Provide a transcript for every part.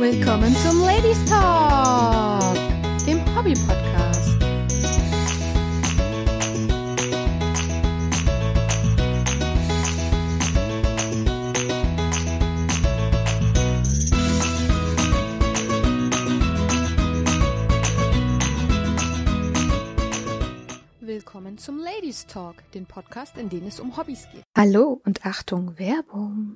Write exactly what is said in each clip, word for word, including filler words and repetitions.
Willkommen zum Ladies Talk, dem Hobby-Podcast. Willkommen zum Ladies Talk, den Podcast, in dem es um Hobbys geht. Hallo und Achtung, Werbung.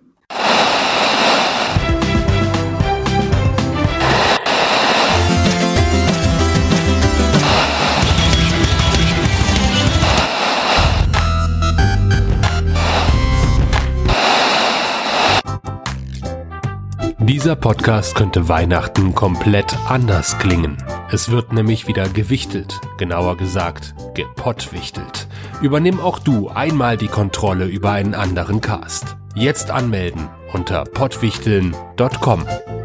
Dieser Podcast könnte Weihnachten komplett anders klingen. Es wird nämlich wieder gewichtelt, genauer gesagt gepottwichtelt. Übernimm auch du einmal die Kontrolle über einen anderen Cast. Jetzt anmelden unter pottwichteln punkt com.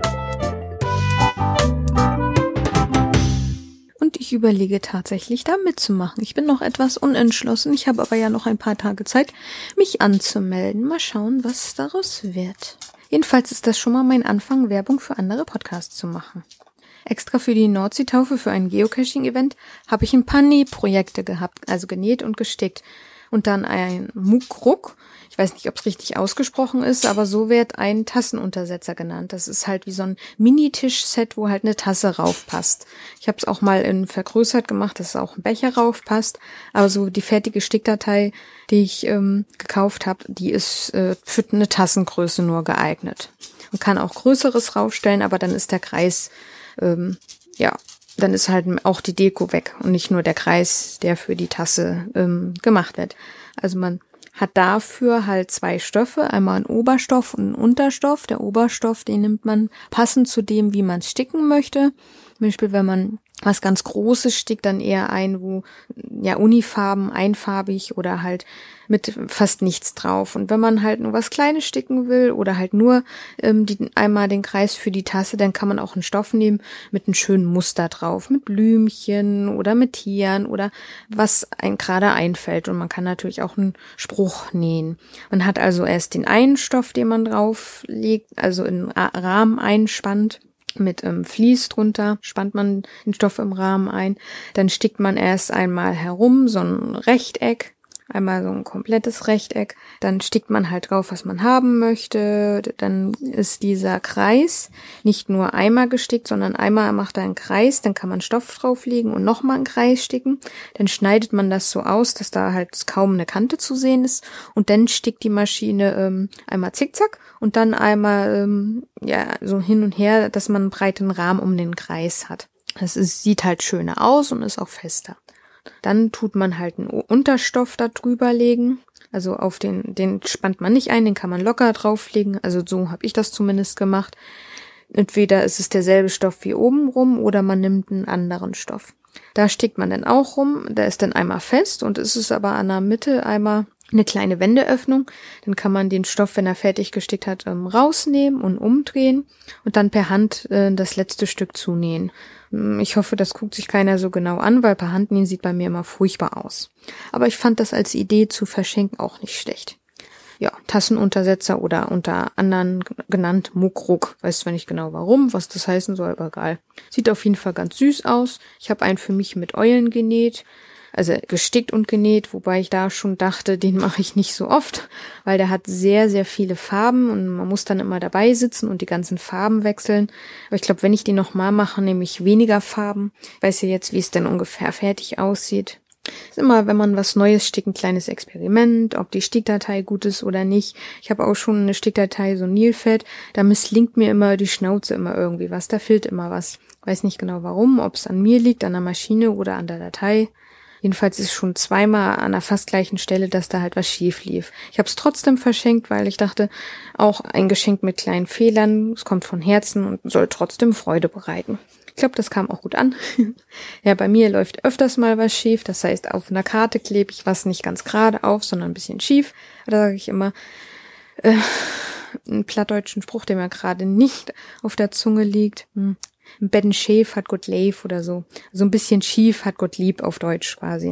Und ich überlege tatsächlich, da mitzumachen. Ich bin noch etwas unentschlossen, ich habe aber ja noch ein paar Tage Zeit, mich anzumelden. Mal schauen, was daraus wird. Jedenfalls ist das schon mal mein Anfang, Werbung für andere Podcasts zu machen. Extra für die Nordseetaufe für ein Geocaching-Event habe ich ein paar Nähprojekte gehabt, also genäht und gestickt. Und dann ein Muckruck. Ich weiß nicht, ob es richtig ausgesprochen ist, aber so wird ein Tassenuntersetzer genannt. Das ist halt wie so ein Mini-Tisch-Set, wo halt eine Tasse raufpasst. Ich habe es auch mal in vergrößert gemacht, dass auch ein Becher raufpasst. Aber so die fertige Stickdatei, die ich ähm, gekauft habe, die ist äh, für eine Tassengröße nur geeignet. Man kann auch Größeres raufstellen, aber dann ist der Kreis, ähm, ja, dann ist halt auch die Deko weg und nicht nur der Kreis, der für die Tasse ähm, gemacht wird. Also man hat dafür halt zwei Stoffe, einmal einen Oberstoff und einen Unterstoff. Der Oberstoff, den nimmt man passend zu dem, wie man es sticken möchte. Zum Beispiel, wenn man was ganz Großes stickt, dann eher ein, wo ja Unifarben, einfarbig oder halt mit fast nichts drauf. Und wenn man halt nur was Kleines sticken will oder halt nur ähm, die, einmal den Kreis für die Tasse, dann kann man auch einen Stoff nehmen mit einem schönen Muster drauf, mit Blümchen oder mit Tieren oder was einem gerade einfällt. Und man kann natürlich auch einen Spruch nähen. Man hat also erst den einen Stoff, den man drauf legt, also in Rahmen einspannt. Mit ähm, Vlies drunter spannt man den Stoff im Rahmen ein. Dann stickt man erst einmal herum so ein Rechteck, einmal so ein komplettes Rechteck. Dann stickt man halt drauf, was man haben möchte. Dann ist dieser Kreis nicht nur einmal gestickt, sondern einmal macht er einen Kreis. Dann kann man Stoff drauflegen und nochmal einen Kreis sticken. Dann schneidet man das so aus, dass da halt kaum eine Kante zu sehen ist. Und dann stickt die Maschine ähm, einmal zickzack und dann einmal ähm, ja so hin und her, dass man einen breiten Rahmen um den Kreis hat. Das ist, sieht halt schöner aus und ist auch fester. Dann tut man halt einen Unterstoff da drüber legen. Also auf den, den spannt man nicht ein, den kann man locker drauflegen. Also so habe ich das zumindest gemacht. Entweder ist es derselbe Stoff wie oben rum oder man nimmt einen anderen Stoff. Da stickt man dann auch rum, der ist dann einmal fest und es ist aber an der Mitte einmal eine kleine Wendeöffnung. Dann kann man den Stoff, wenn er fertig gestickt hat, rausnehmen und umdrehen und dann per Hand äh, das letzte Stück zunähen. Ich hoffe, das guckt sich keiner so genau an, weil per Hand nähen sieht bei mir immer furchtbar aus. Aber ich fand das als Idee zu verschenken auch nicht schlecht. Ja, Tassenuntersetzer oder unter anderen genannt Muckruck. Weiß zwar nicht genau warum, was das heißen soll, aber egal. Sieht auf jeden Fall ganz süß aus. Ich habe einen für mich mit Eulen genäht. Also gestickt und genäht, wobei ich da schon dachte, den mache ich nicht so oft, weil der hat sehr, sehr viele Farben und man muss dann immer dabei sitzen und die ganzen Farben wechseln. Aber ich glaube, wenn ich den nochmal mache, nehme ich weniger Farben. Ich weiß ja jetzt, wie es denn ungefähr fertig aussieht. Ist immer, wenn man was Neues stickt, ein kleines Experiment, ob die Stickdatei gut ist oder nicht. Ich habe auch schon eine Stickdatei, so ein Nilpferd, da misslingt mir immer die Schnauze immer irgendwie was, da fehlt immer was. Weiß nicht genau warum, ob es an mir liegt, an der Maschine oder an der Datei. Jedenfalls ist schon zweimal an der fast gleichen Stelle, dass da halt was schief lief. Ich habe es trotzdem verschenkt, weil ich dachte, auch ein Geschenk mit kleinen Fehlern, es kommt von Herzen und soll trotzdem Freude bereiten. Ich glaube, das kam auch gut an. Ja, bei mir läuft öfters mal was schief. Das heißt, auf einer Karte klebe ich was nicht ganz gerade auf, sondern ein bisschen schief. Da sage ich immer äh, einen plattdeutschen Spruch, der mir gerade nicht auf der Zunge liegt. Hm. Ein Betten schief hat Gott leif oder so. So ein bisschen schief hat Gott lieb auf Deutsch quasi.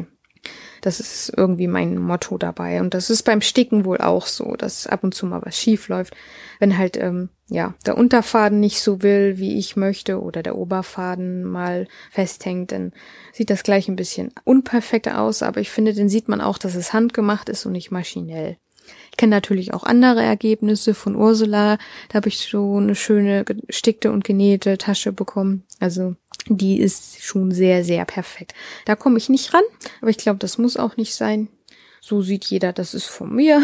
Das ist irgendwie mein Motto dabei. Und das ist beim Sticken wohl auch so, dass ab und zu mal was schief läuft. Wenn halt, ähm, ja, der Unterfaden nicht so will, wie ich möchte, oder der Oberfaden mal festhängt, dann sieht das gleich ein bisschen unperfekter aus. Aber ich finde, dann sieht man auch, dass es handgemacht ist und nicht maschinell. Ich kenne natürlich auch andere Ergebnisse von Ursula. Da habe ich so eine schöne gestickte und genähte Tasche bekommen. Also die ist schon sehr, sehr perfekt. Da komme ich nicht ran, aber ich glaube, das muss auch nicht sein. So sieht jeder, das ist von mir.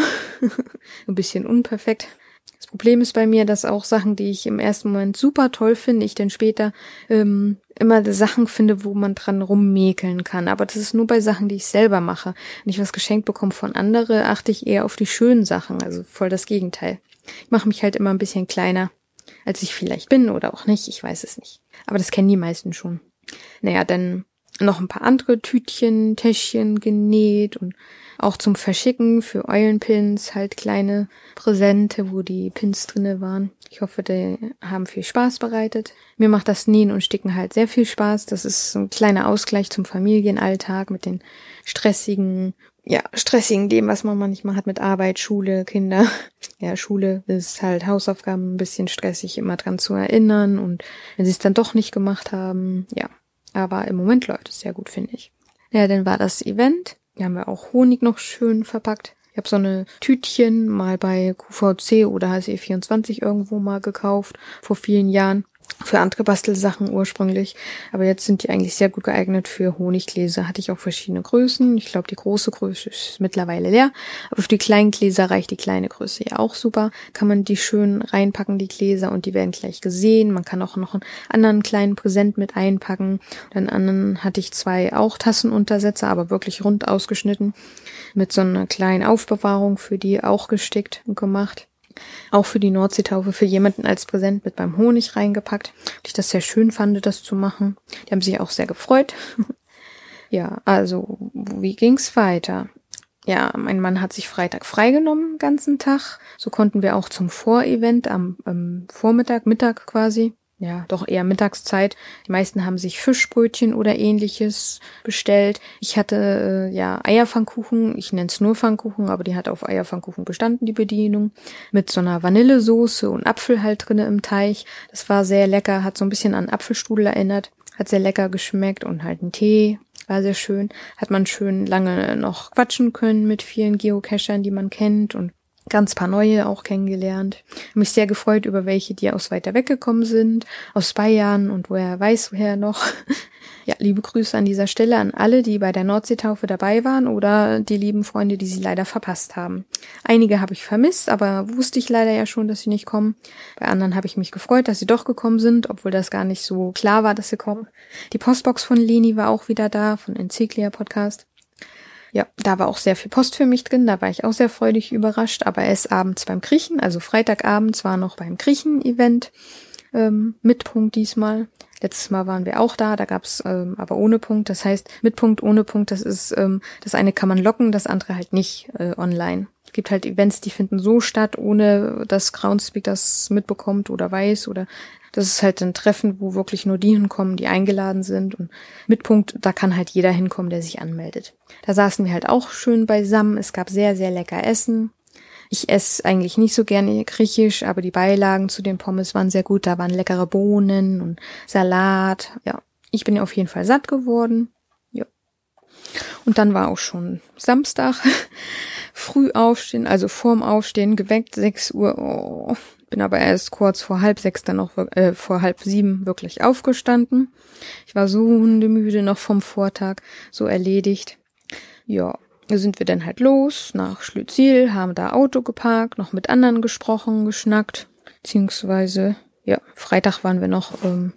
Ein bisschen unperfekt. Das Problem ist bei mir, dass auch Sachen, die ich im ersten Moment super toll finde, ich dann später ähm, immer Sachen finde, wo man dran rummäkeln kann. Aber das ist nur bei Sachen, die ich selber mache. Wenn ich was geschenkt bekomme von anderen, achte ich eher auf die schönen Sachen. Also voll das Gegenteil. Ich mache mich halt immer ein bisschen kleiner, als ich vielleicht bin oder auch nicht. Ich weiß es nicht. Aber das kennen die meisten schon. Naja, dann noch ein paar andere Tütchen, Täschchen genäht und auch zum Verschicken für Eulenpins halt kleine Präsente, wo die Pins drinne waren. Ich hoffe, die haben viel Spaß bereitet. Mir macht das Nähen und Sticken halt sehr viel Spaß. Das ist so ein kleiner Ausgleich zum Familienalltag mit den stressigen, ja, stressigen Leben, was man manchmal hat mit Arbeit, Schule, Kinder. Ja, Schule ist halt Hausaufgaben ein bisschen stressig, immer dran zu erinnern und wenn sie es dann doch nicht gemacht haben, ja. Aber im Moment läuft es sehr gut, finde ich. Ja, dann war das Event. Hier haben wir auch Honig noch schön verpackt. Ich habe so eine Tütchen mal bei Q V C oder H S E vierundzwanzig irgendwo mal gekauft, vor vielen Jahren. Für andere Bastelsachen ursprünglich. Aber jetzt sind die eigentlich sehr gut geeignet für Honiggläser. Hatte ich auch verschiedene Größen. Ich glaube, die große Größe ist mittlerweile leer. Aber für die kleinen Gläser reicht die kleine Größe ja auch super. Kann man die schön reinpacken, die Gläser, und die werden gleich gesehen. Man kann auch noch einen anderen kleinen Präsent mit einpacken. Dann anderen hatte ich zwei auch Tassenuntersetzer, aber wirklich rund ausgeschnitten. Mit so einer kleinen Aufbewahrung für die auch gestickt und gemacht. Auch für die Nordseetaufe für jemanden als Präsent mit beim Honig reingepackt. Und ich das sehr schön fand, das zu machen. Die haben sich auch sehr gefreut. Ja, also, wie ging's weiter? Ja, mein Mann hat sich Freitag freigenommen, den ganzen Tag. So konnten wir auch zum Vorevent am, am Vormittag, Mittag quasi. Ja, doch eher Mittagszeit. Die meisten haben sich Fischbrötchen oder ähnliches bestellt. Ich hatte äh, ja Eierpfannkuchen, ich nenne es nur Pfannkuchen, aber die hat auf Eierpfannkuchen bestanden, die Bedienung. Mit so einer Vanillesoße und Apfel halt drinne im Teig. Das war sehr lecker, hat so ein bisschen an Apfelstrudel erinnert. Hat sehr lecker geschmeckt und halt ein Tee. War sehr schön. Hat man schön lange noch quatschen können mit vielen Geocachern, die man kennt, und ganz paar neue auch kennengelernt. Hab mich sehr gefreut über welche, die aus weiter weggekommen sind, aus Bayern und woher weiß woher noch. Ja, liebe Grüße an dieser Stelle an alle, die bei der Nordseetaufe dabei waren, oder die lieben Freunde, die sie leider verpasst haben. Einige habe ich vermisst, aber wusste ich leider ja schon, dass sie nicht kommen. Bei anderen habe ich mich gefreut, dass sie doch gekommen sind, obwohl das gar nicht so klar war, dass sie kommen. Die Postbox von Leni war auch wieder da, von Encyclia Podcast. Ja, da war auch sehr viel Post für mich drin, da war ich auch sehr freudig überrascht, aber erst abends beim Kriechen, also Freitagabends war noch beim Kriechen-Event ähm, mit Punkt diesmal. Letztes Mal waren wir auch da, da gab's ähm, aber ohne Punkt, das heißt mit Punkt, ohne Punkt, das ist, ähm, das eine kann man locken, das andere halt nicht äh, online. Es gibt halt Events, die finden so statt, ohne dass Groundspeak das mitbekommt oder weiß, oder das ist halt ein Treffen, wo wirklich nur die hinkommen, die eingeladen sind, und mit Punkt, da kann halt jeder hinkommen, der sich anmeldet. Da saßen wir halt auch schön beisammen, es gab sehr, sehr lecker Essen. Ich esse eigentlich nicht so gerne griechisch, aber die Beilagen zu den Pommes waren sehr gut, da waren leckere Bohnen und Salat. Ja, ich bin auf jeden Fall satt geworden. Ja. Und dann war auch schon Samstag. Früh aufstehen, also vorm Aufstehen geweckt, sechs Uhr, oh, bin aber erst kurz vor halb sechs dann noch, äh, vor halb sieben wirklich aufgestanden. Ich war so hundemüde noch vom Vortag, so erledigt. Ja, da sind wir dann halt los nach Schlütziel, haben da Auto geparkt, noch mit anderen gesprochen, geschnackt, beziehungsweise, ja, Freitag waren wir noch, ähm,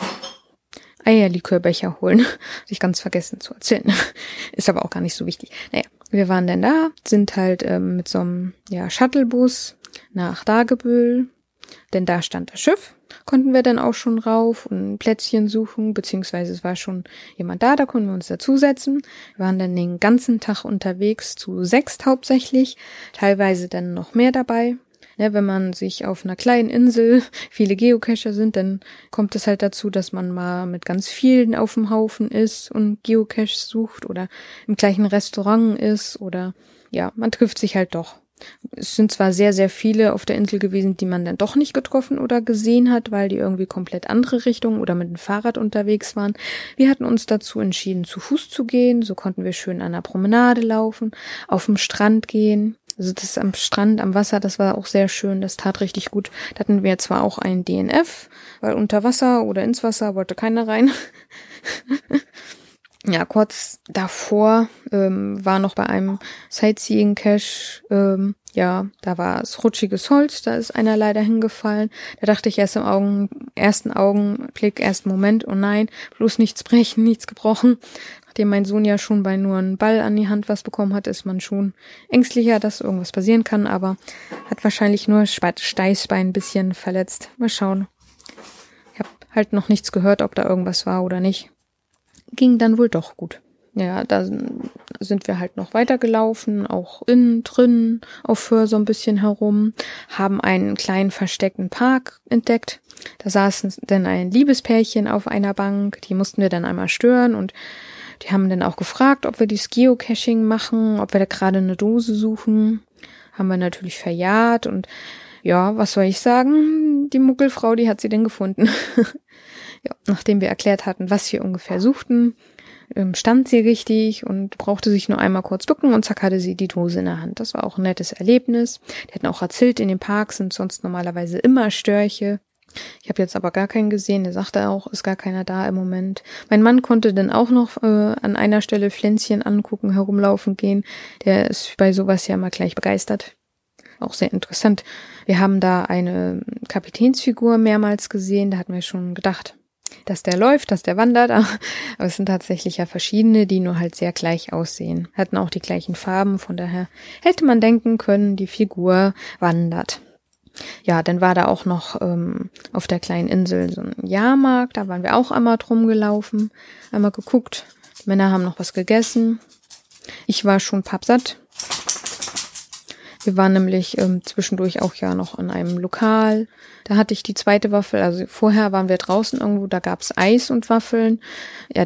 Eierlikörbecher holen. Hatte ich ganz vergessen zu erzählen. Ist aber auch gar nicht so wichtig. Naja, wir waren dann da, sind halt ähm, mit so einem ja, Shuttlebus nach Dagebüll, denn da stand das Schiff. Konnten wir dann auch schon rauf und ein Plätzchen suchen, beziehungsweise es war schon jemand da, da konnten wir uns dazusetzen. Wir waren dann den ganzen Tag unterwegs, zu sechst hauptsächlich, teilweise dann noch mehr dabei. Ja, wenn man sich auf einer kleinen Insel, viele Geocacher sind, dann kommt es halt dazu, dass man mal mit ganz vielen auf dem Haufen ist und Geocaches sucht oder im gleichen Restaurant ist oder ja, man trifft sich halt doch. Es sind zwar sehr, sehr viele auf der Insel gewesen, die man dann doch nicht getroffen oder gesehen hat, weil die irgendwie komplett andere Richtungen oder mit dem Fahrrad unterwegs waren. Wir hatten uns dazu entschieden, zu Fuß zu gehen. So konnten wir schön an der Promenade laufen, auf dem Strand gehen. Also das am Strand, am Wasser, das war auch sehr schön. Das tat richtig gut. Da hatten wir zwar auch ein D N F, weil unter Wasser oder ins Wasser wollte keiner rein. Ja, kurz davor ähm, war noch bei einem Sightseeing-Cache, ähm, ja, da war es rutschiges Holz, da ist einer leider hingefallen. Da dachte ich erst im Augen, ersten Augenblick, ersten Moment, oh nein, bloß nichts brechen, nichts gebrochen. Nachdem mein Sohn ja schon bei nur einem Ball an die Hand was bekommen hat, ist man schon ängstlicher, dass irgendwas passieren kann, aber hat wahrscheinlich nur Steißbein ein bisschen verletzt. Mal schauen. Ich habe halt noch nichts gehört, ob da irgendwas war oder nicht. Ging dann wohl doch gut. Ja, da sind wir halt noch weitergelaufen, auch innen, drinnen, auf Föhr so ein bisschen herum, haben einen kleinen versteckten Park entdeckt. Da saßen dann ein Liebespärchen auf einer Bank, die mussten wir dann einmal stören und die haben dann auch gefragt, ob wir das Geocaching machen, ob wir da gerade eine Dose suchen. Haben wir natürlich verjagt und ja, was soll ich sagen, die Muggelfrau, die hat sie denn gefunden. Ja, nachdem wir erklärt hatten, was wir ungefähr suchten, stand sie richtig und brauchte sich nur einmal kurz bücken und zack hatte sie die Dose in der Hand. Das war auch ein nettes Erlebnis. Die hatten auch erzählt, in dem Park sind sonst normalerweise immer Störche. Ich habe jetzt aber gar keinen gesehen. Der sagte auch, ist gar keiner da im Moment. Mein Mann konnte dann auch noch äh, an einer Stelle Pflänzchen angucken, herumlaufen gehen. Der ist bei sowas ja mal gleich begeistert. Auch sehr interessant. Wir haben da eine Kapitänsfigur mehrmals gesehen. Da hatten wir schon gedacht, dass der läuft, dass der wandert, aber es sind tatsächlich ja verschiedene, die nur halt sehr gleich aussehen. Hatten auch die gleichen Farben, von daher hätte man denken können, die Figur wandert. Ja, dann war da auch noch ähm, auf der kleinen Insel so ein Jahrmarkt, da waren wir auch einmal drum gelaufen, einmal geguckt, die Männer haben noch was gegessen. Ich war schon pappsatt. Wir waren nämlich ähm, zwischendurch auch ja noch an einem Lokal. Da hatte ich die zweite Waffel. Also vorher waren wir draußen irgendwo, da gab's Eis und Waffeln. Ja,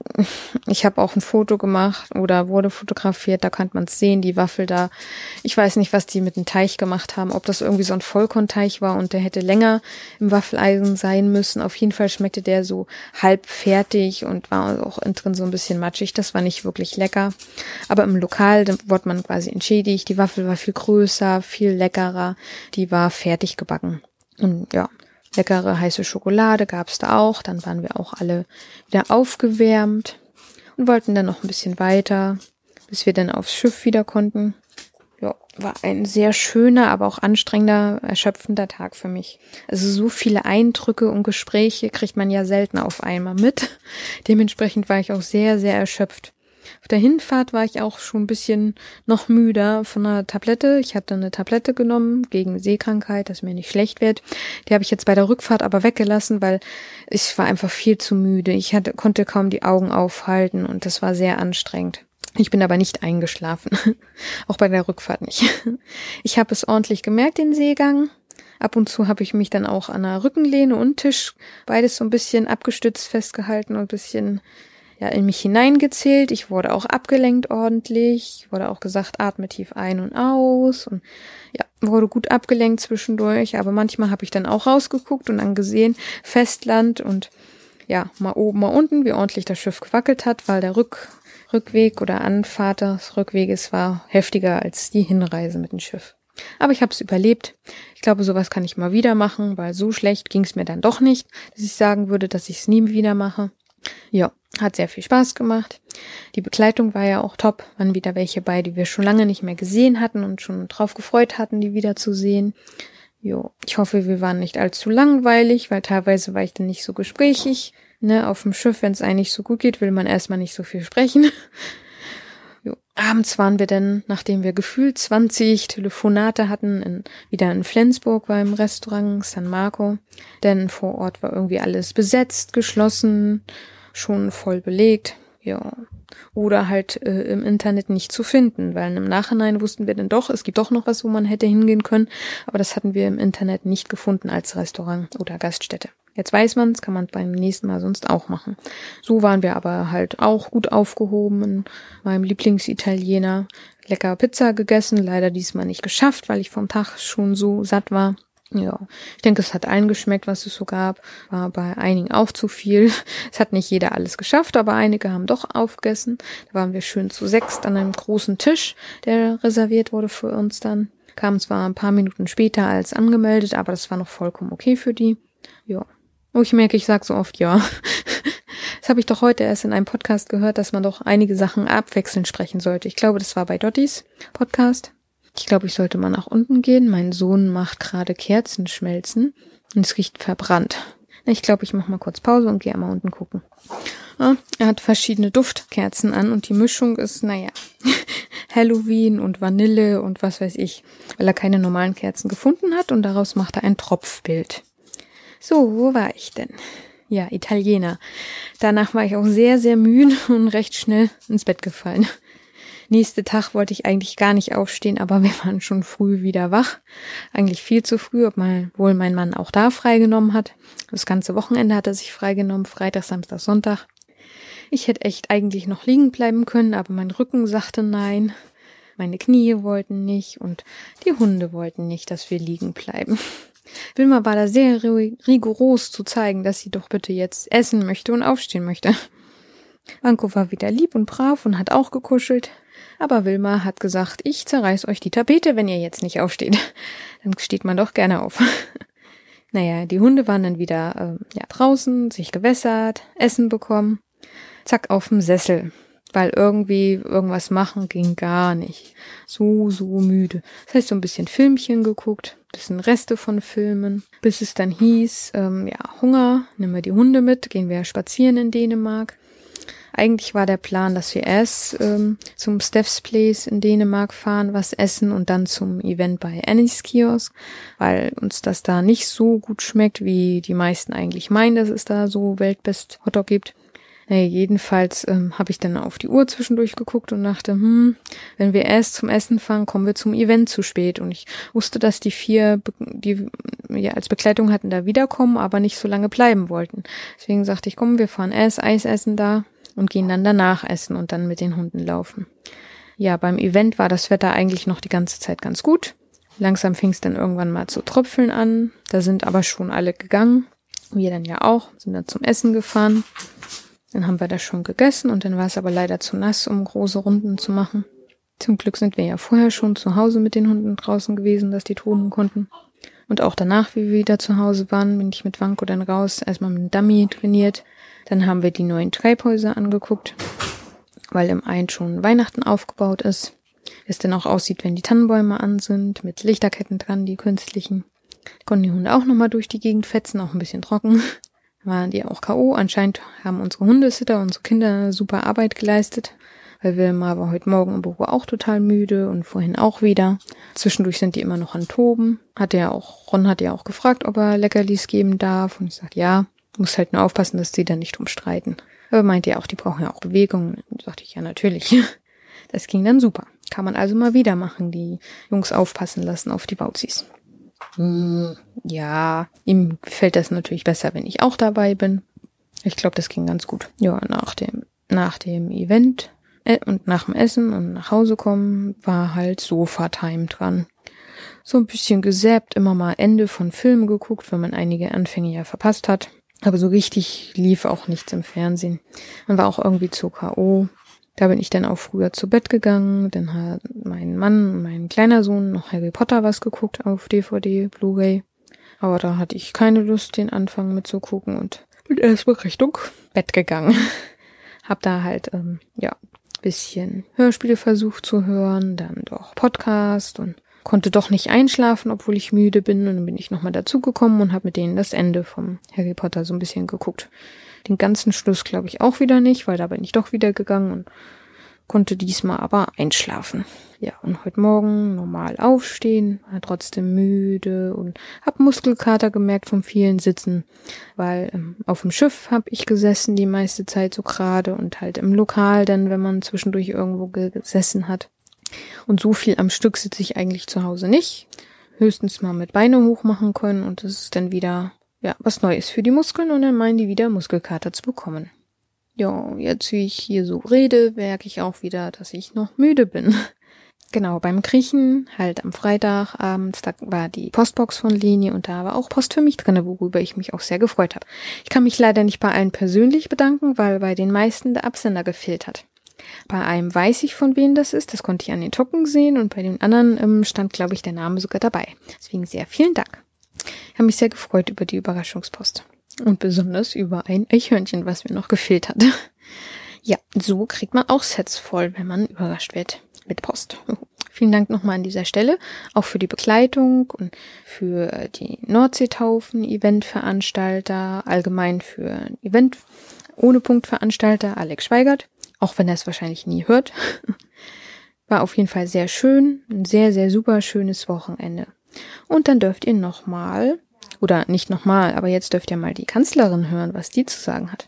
ich habe auch ein Foto gemacht oder wurde fotografiert. Da kann man es sehen, die Waffel da. Ich weiß nicht, was die mit dem Teig gemacht haben. Ob das irgendwie so ein Vollkornteig war und der hätte länger im Waffeleisen sein müssen. Auf jeden Fall schmeckte der so halb fertig und war auch innen drin so ein bisschen matschig. Das war nicht wirklich lecker. Aber im Lokal wurde man quasi entschädigt. Die Waffel war viel größer, viel leckerer. Die war fertig gebacken. Und ja, leckere heiße Schokolade gab's da auch. Dann waren wir auch alle wieder aufgewärmt und wollten dann noch ein bisschen weiter, bis wir dann aufs Schiff wieder konnten. Ja, war ein sehr schöner, aber auch anstrengender, erschöpfender Tag für mich. Also so viele Eindrücke und Gespräche kriegt man ja selten auf einmal mit. Dementsprechend war ich auch sehr, sehr erschöpft. Auf der Hinfahrt war ich auch schon ein bisschen noch müder von einer Tablette. Ich hatte eine Tablette genommen gegen Seekrankheit, dass mir nicht schlecht wird. Die habe ich jetzt bei der Rückfahrt aber weggelassen, weil ich war einfach viel zu müde. Ich hatte, konnte kaum die Augen aufhalten und das war sehr anstrengend. Ich bin aber nicht eingeschlafen. Auch bei der Rückfahrt nicht. Ich habe es ordentlich gemerkt, den Seegang. Ab und zu habe ich mich dann auch an einer Rückenlehne und Tisch beides so ein bisschen abgestützt festgehalten und ein bisschen ja in mich hineingezählt. Ich wurde auch abgelenkt ordentlich. Wurde auch gesagt, atme tief ein und aus. Und ja, wurde gut abgelenkt zwischendurch. Aber manchmal habe ich dann auch rausgeguckt und dann gesehen, Festland und ja, mal oben, mal unten, wie ordentlich das Schiff gewackelt hat, weil der Rück, Rückweg oder Anfahrt des Rückweges war heftiger als die Hinreise mit dem Schiff. Aber ich habe es überlebt. Ich glaube, sowas kann ich mal wieder machen, weil so schlecht ging es mir dann doch nicht, dass ich sagen würde, dass ich es nie wieder mache. Ja, hat sehr viel Spaß gemacht. Die Begleitung war ja auch top. Waren wieder welche bei, die wir schon lange nicht mehr gesehen hatten und schon drauf gefreut hatten, die wieder zu sehen. Jo, ich hoffe, wir waren nicht allzu langweilig, weil teilweise war ich dann nicht so gesprächig. Ne, auf dem Schiff, wenn es eigentlich so gut geht, will man erstmal nicht so viel sprechen. Jo. Abends waren wir dann, nachdem wir gefühlt zwanzig Telefonate hatten, in, wieder in Flensburg beim Restaurant San Marco. Denn vor Ort war irgendwie alles besetzt, geschlossen, schon voll belegt. Ja. Oder halt äh, im Internet nicht zu finden, weil im Nachhinein wussten wir dann doch, es gibt doch noch was, wo man hätte hingehen können, aber das hatten wir im Internet nicht gefunden als Restaurant oder Gaststätte. Jetzt weiß man es, kann man beim nächsten Mal sonst auch machen. So waren wir aber halt auch gut aufgehoben in meinem Lieblingsitaliener. Lecker Pizza gegessen, leider diesmal nicht geschafft, weil ich vom Tag schon so satt war. Ja, ich denke, es hat allen geschmeckt, was es so gab. War bei einigen auch zu viel. Es hat nicht jeder alles geschafft, aber einige haben doch aufgegessen. Da waren wir schön zu sechst an einem großen Tisch, der reserviert wurde für uns dann. Kam zwar ein paar Minuten später als angemeldet, aber das war noch vollkommen okay für die. Ja. Oh, ich merke, ich sag so oft ja. Das habe ich doch heute erst in einem Podcast gehört, dass man doch einige Sachen abwechselnd sprechen sollte. Ich glaube, das war bei Dottis Podcast. Ich glaube, ich sollte mal nach unten gehen. Mein Sohn macht gerade Kerzen schmelzen und es riecht verbrannt. Ich glaube, ich mache mal kurz Pause und gehe mal unten gucken. Ja, er hat verschiedene Duftkerzen an und die Mischung ist, naja, Halloween und Vanille und was weiß ich, weil er keine normalen Kerzen gefunden hat und daraus macht er ein Tropfbild. So, wo war ich denn? Ja, Italiener. Danach war ich auch sehr, sehr müde und recht schnell ins Bett gefallen. Nächsten Tag wollte ich eigentlich gar nicht aufstehen, aber wir waren schon früh wieder wach. Eigentlich viel zu früh, obwohl mein Mann auch da freigenommen hat. Das ganze Wochenende hat er sich freigenommen, Freitag, Samstag, Sonntag. Ich hätte echt eigentlich noch liegen bleiben können, aber mein Rücken sagte nein. Meine Knie wollten nicht und die Hunde wollten nicht, dass wir liegen bleiben. Wilma war da sehr rigoros zu zeigen, dass sie doch bitte jetzt essen möchte und aufstehen möchte. Vanko war wieder lieb und brav und hat auch gekuschelt. Aber Wilma hat gesagt, ich zerreiß euch die Tapete, wenn ihr jetzt nicht aufsteht. Dann steht man doch gerne auf. Naja, die Hunde waren dann wieder äh, ja draußen, sich gewässert, Essen bekommen. Zack, auf dem Sessel. Weil irgendwie irgendwas machen ging gar nicht. So, so müde. Das heißt, so ein bisschen Filmchen geguckt, bisschen Reste von Filmen, bis es dann hieß, ähm, ja, Hunger, nehmen wir die Hunde mit, gehen wir spazieren in Dänemark. Eigentlich war der Plan, dass wir erst ähm, zum Steph's Place in Dänemark fahren, was essen und dann zum Event bei Annie's Kiosk, weil uns das da nicht so gut schmeckt, wie die meisten eigentlich meinen, dass es da so Weltbest Hotdog gibt. Naja, jedenfalls ähm, habe ich dann auf die Uhr zwischendurch geguckt und dachte, hm, wenn wir erst zum Essen fahren, kommen wir zum Event zu spät. Und ich wusste, dass die vier, die ja als Begleitung hatten, da wiederkommen, aber nicht so lange bleiben wollten. Deswegen sagte ich, komm, wir fahren erst Eis essen da und gehen dann danach essen und dann mit den Hunden laufen. Ja, beim Event war das Wetter eigentlich noch die ganze Zeit ganz gut. Langsam fing es dann irgendwann mal zu tröpfeln an. Da sind aber schon alle gegangen. Wir dann ja auch, sind dann zum Essen gefahren. Dann haben wir das schon gegessen und dann war es aber leider zu nass, um große Runden zu machen. Zum Glück sind wir ja vorher schon zu Hause mit den Hunden draußen gewesen, dass die toben konnten. Und auch danach, wie wir wieder zu Hause waren, bin ich mit Vanko dann raus, erstmal mit dem Dummy trainiert. Dann haben wir die neuen Treibhäuser angeguckt, weil im einen schon Weihnachten aufgebaut ist. Wie es dann auch aussieht, wenn die Tannenbäume an sind, mit Lichterketten dran, die künstlichen. Konnten die Hunde auch nochmal durch die Gegend fetzen, auch ein bisschen trocken. Waren die auch K O. Anscheinend haben unsere Hundesitter, unsere Kinder super Arbeit geleistet, weil Wilma war heute Morgen im Büro auch total müde und vorhin auch wieder. Zwischendurch sind die immer noch an Toben. Hat ja auch, Ron hat ja auch gefragt, ob er Leckerlis geben darf und ich sagte, ja, muss halt nur aufpassen, dass die dann nicht umstreiten. Aber meinte ja auch, die brauchen ja auch Bewegung. Und sagte ich, ja, natürlich. Das ging dann super. Kann man also mal wieder machen, die Jungs aufpassen lassen auf die Bauzis. Hm, ja, ihm gefällt das natürlich besser, wenn ich auch dabei bin. Ich glaube, das ging ganz gut. Ja, nach dem, nach dem Event äh, und nach dem Essen und nach Hause kommen war halt Sofa-Time dran. So ein bisschen gesäppt, immer mal Ende von Filmen geguckt, wenn man einige Anfänge ja verpasst hat. Aber so richtig lief auch nichts im Fernsehen. Man war auch irgendwie zu K O. Da bin ich dann auch früher zu Bett gegangen. Dann hat mein Mann und mein kleiner Sohn noch Harry Potter was geguckt auf D V D, Blu-ray. Aber da hatte ich keine Lust, den Anfang mitzugucken und bin erstmal Richtung Bett gegangen. Hab da halt, ähm, ja, bisschen Hörspiele versucht zu hören, dann doch Podcast und konnte doch nicht einschlafen, obwohl ich müde bin. Und dann bin ich nochmal dazugekommen und habe mit denen das Ende vom Harry Potter so ein bisschen geguckt. Den ganzen Schluss glaube ich auch wieder nicht, weil da bin ich doch wieder gegangen und konnte diesmal aber einschlafen. Ja, und heute Morgen normal aufstehen, war trotzdem müde und hab Muskelkater gemerkt vom vielen Sitzen, weil ähm, auf dem Schiff hab ich gesessen die meiste Zeit so gerade und halt im Lokal dann, wenn man zwischendurch irgendwo gesessen hat. Und so viel am Stück sitze ich eigentlich zu Hause nicht. Höchstens mal mit Beine hoch machen können und das ist dann wieder ja was Neues für die Muskeln und dann meinen die wieder Muskelkater zu bekommen. Ja, jetzt wie ich hier so rede, merke ich auch wieder, dass ich noch müde bin. Genau, beim Kriechen, halt am Freitag abends, da war die Postbox von Leni und da war auch Post für mich drin, worüber ich mich auch sehr gefreut habe. Ich kann mich leider nicht bei allen persönlich bedanken, weil bei den meisten der Absender gefehlt hat. Bei einem weiß ich, von wem das ist, das konnte ich an den Tocken sehen und bei den anderen ähm, stand, glaube ich, der Name sogar dabei. Deswegen sehr vielen Dank. Ich habe mich sehr gefreut über die Überraschungspost und besonders über ein Eichhörnchen, was mir noch gefehlt hat. Ja, so kriegt man auch Sets voll, wenn man überrascht wird mit Post. Vielen Dank nochmal an dieser Stelle, auch für die Begleitung und für die Nordseetaufen-Eventveranstalter, allgemein für ein Event ohne Punktveranstalter Alex Schweigert, auch wenn er es wahrscheinlich nie hört. War auf jeden Fall sehr schön, ein sehr, sehr super schönes Wochenende. Und dann dürft ihr nochmal, oder nicht nochmal, aber jetzt dürft ihr mal die Kanzlerin hören, was die zu sagen hat.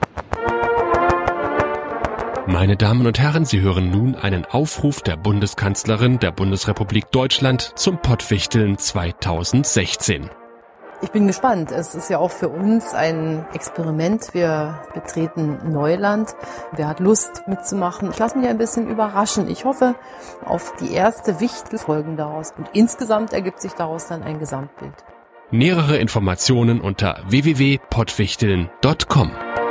Meine Damen und Herren, Sie hören nun einen Aufruf der Bundeskanzlerin der Bundesrepublik Deutschland zum Pottwichteln zweitausendsechzehn. Ich bin gespannt. Es ist ja auch für uns ein Experiment. Wir betreten Neuland. Wer hat Lust mitzumachen? Ich lasse mich ein bisschen überraschen. Ich hoffe auf die erste Wichtelfolgen daraus. Und insgesamt ergibt sich daraus dann ein Gesamtbild. Nähere Informationen unter w w w punkt pottwichteln punkt com.